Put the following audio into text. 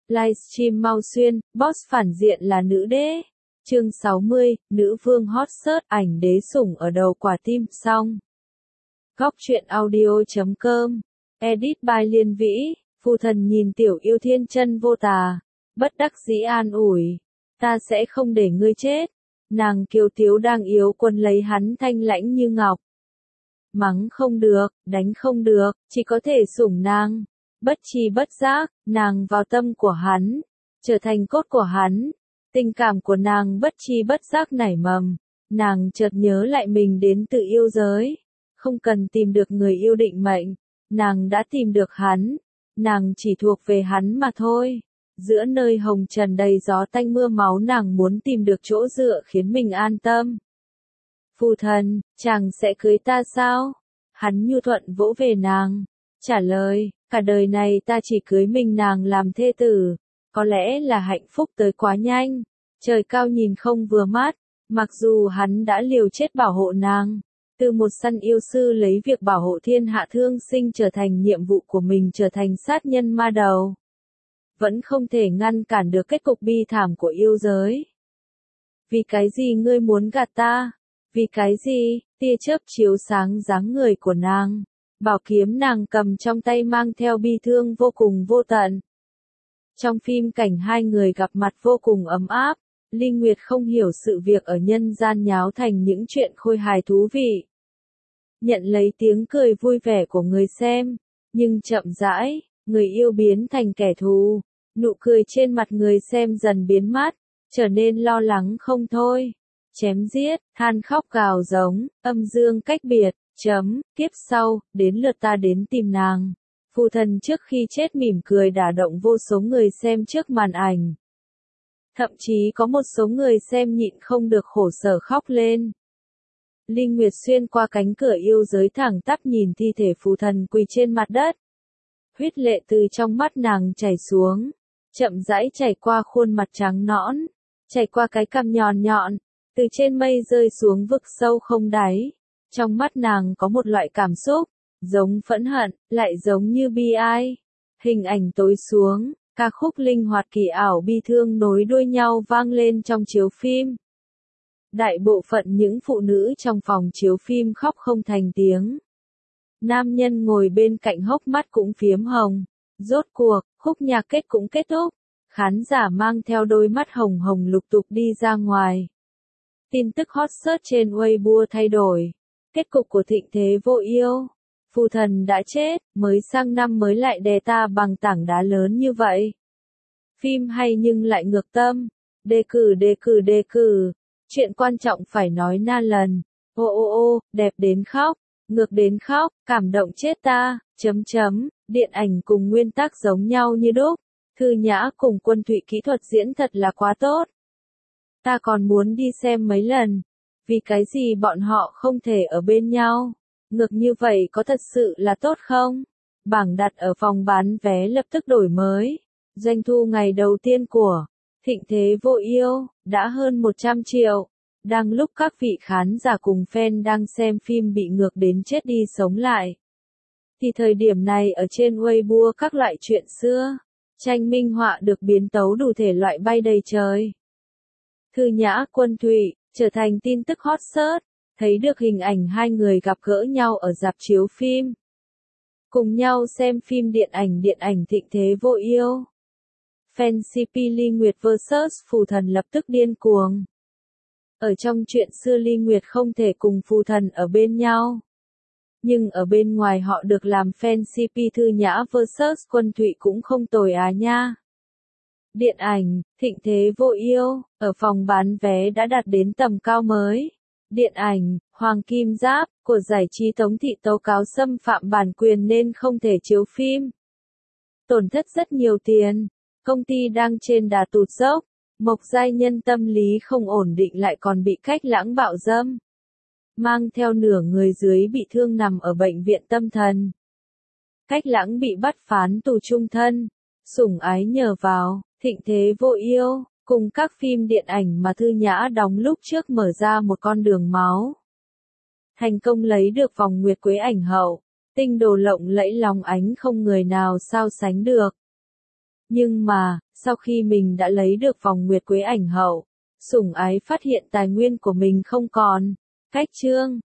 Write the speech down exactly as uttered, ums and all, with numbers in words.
Livestream mau xuyên, boss phản diện là nữ đế. Chương sáu mươi, nữ vương hot search ảnh đế sủng ở đầu quả tim, xong. Góc truyện audio chấm com. Edit by Liên Vĩ. Phù thần nhìn tiểu yêu thiên chân vô tà, bất đắc dĩ an ủi. Ta sẽ không để ngươi chết. Nàng kiều tiếu đang yếu quân lấy hắn thanh lãnh như ngọc. Mắng không được, đánh không được, chỉ có thể sủng nàng. Bất tri bất giác, nàng vào tâm của hắn, trở thành cốt của hắn. Tình cảm của nàng bất tri bất giác nảy mầm. Nàng chợt nhớ lại mình đến từ yêu giới. Không cần tìm được người yêu định mệnh. Nàng đã tìm được hắn. Nàng chỉ thuộc về hắn mà thôi. Giữa nơi hồng trần đầy gió tanh mưa máu, nàng muốn tìm được chỗ dựa khiến mình an tâm. Phù thần, chàng sẽ cưới ta sao? Hắn nhu thuận vỗ về nàng. Trả lời, cả đời này ta chỉ cưới mình nàng làm thê tử. Có lẽ là hạnh phúc tới quá nhanh. Trời cao nhìn không vừa mắt. Mặc dù hắn đã liều chết bảo hộ nàng. Từ một săn yêu sư lấy việc bảo hộ thiên hạ thương sinh trở thành nhiệm vụ của mình, trở thành sát nhân ma đầu. Vẫn không thể ngăn cản được kết cục bi thảm của yêu giới. Vì cái gì ngươi muốn gạt ta? Vì cái gì? Tia chớp chiếu sáng dáng người của nàng. Bảo kiếm nàng cầm trong tay mang theo bi thương vô cùng vô tận. Trong phim cảnh hai người gặp mặt vô cùng ấm áp. Linh Nguyệt không hiểu sự việc ở nhân gian nháo thành những chuyện khôi hài thú vị. Nhận lấy tiếng cười vui vẻ của người xem. Nhưng chậm rãi, người yêu biến thành kẻ thù. Nụ cười trên mặt người xem dần biến mất, trở nên lo lắng không thôi. Chém giết, than khóc gào giống, âm dương cách biệt, chấm, kiếp sau, đến lượt ta đến tìm nàng. Phù thần trước khi chết mỉm cười đả động vô số người xem trước màn ảnh. Thậm chí có một số người xem nhịn không được khổ sở khóc lên. Linh Nguyệt xuyên qua cánh cửa yêu giới thẳng tắp nhìn thi thể phù thần quỳ trên mặt đất. Huyết lệ từ trong mắt nàng chảy xuống, chậm rãi chảy qua khuôn mặt trắng nõn, chảy qua cái cằm nhọn nhọn, từ trên mây rơi xuống vực sâu không đáy. Trong mắt nàng có một loại cảm xúc, giống phẫn hận, lại giống như bi ai. Hình ảnh tối xuống, ca khúc linh hoạt kỳ ảo bi thương nối đuôi nhau vang lên trong chiếu phim. Đại bộ phận những phụ nữ trong phòng chiếu phim khóc không thành tiếng. Nam nhân ngồi bên cạnh hốc mắt cũng phiếm hồng. Rốt cuộc, khúc nhạc kết cũng kết thúc. Khán giả mang theo đôi mắt hồng hồng lục tục đi ra ngoài. Tin tức hot search trên Weibo thay đổi. Kết cục của thịnh thế vô yêu. Phù thần đã chết, mới sang năm mới lại đè ta bằng tảng đá lớn như vậy. Phim hay nhưng lại ngược tâm. Đề cử đề cử đề cử. Chuyện quan trọng phải nói na lần. Ô ô ô, đẹp đến khóc. Ngược đến khóc, cảm động chết ta, chấm chấm, điện ảnh cùng nguyên tác giống nhau như đúc. Thư Nhã cùng Quân Thụy kỹ thuật diễn thật là quá tốt. Ta còn muốn đi xem mấy lần. Vì cái gì bọn họ không thể ở bên nhau? Ngược như vậy có thật sự là tốt không? Bảng đặt ở phòng bán vé lập tức đổi mới. Doanh thu ngày đầu tiên của Thịnh Thế Vô Yêu đã hơn một trăm triệu. Đang lúc các vị khán giả cùng fan đang xem phim bị ngược đến chết đi sống lại. Thì thời điểm này ở trên Weibo các loại chuyện xưa, tranh minh họa được biến tấu đủ thể loại bay đầy trời. Thư Nhã Quân Thụy, trở thành tin tức hot search, thấy được hình ảnh hai người gặp gỡ nhau ở rạp chiếu phim. Cùng nhau xem phim điện ảnh điện ảnh Thịnh Thế Vô Yêu. Fan xê pê Linh Nguyệt versus Phù thần lập tức điên cuồng. Ở trong chuyện xưa Linh Nguyệt không thể cùng phù thần ở bên nhau. Nhưng ở bên ngoài họ được làm fan xê pê Thư Nhã versus Quân Thụy cũng không tồi à nha. Điện ảnh, Thịnh Thế Vô Yêu, ở phòng bán vé đã đạt đến tầm cao mới. Điện ảnh, Hoàng Kim Giáp, của giải trí Tống Thị tố cáo xâm phạm bản quyền nên không thể chiếu phim. Tổn thất rất nhiều tiền, công ty đang trên đà tụt dốc. Mộc giai nhân tâm lý không ổn định lại còn bị Cách Lãng bạo dâm. Mang theo nửa người dưới bị thương nằm ở bệnh viện tâm thần. Cách Lãng bị bắt phán tù chung thân. Sủng ái nhờ vào, Thịnh Thế Vô Yêu, cùng các phim điện ảnh mà Thư Nhã đóng lúc trước mở ra một con đường máu. Thành công lấy được vòng nguyệt quế ảnh hậu. Tinh đồ lộng lẫy lóng ánh không người nào sao sánh được. Nhưng mà, Sau khi mình đã lấy được vòng nguyệt quế ảnh hậu, sủng ái phát hiện tài nguyên của mình không còn. Cách chương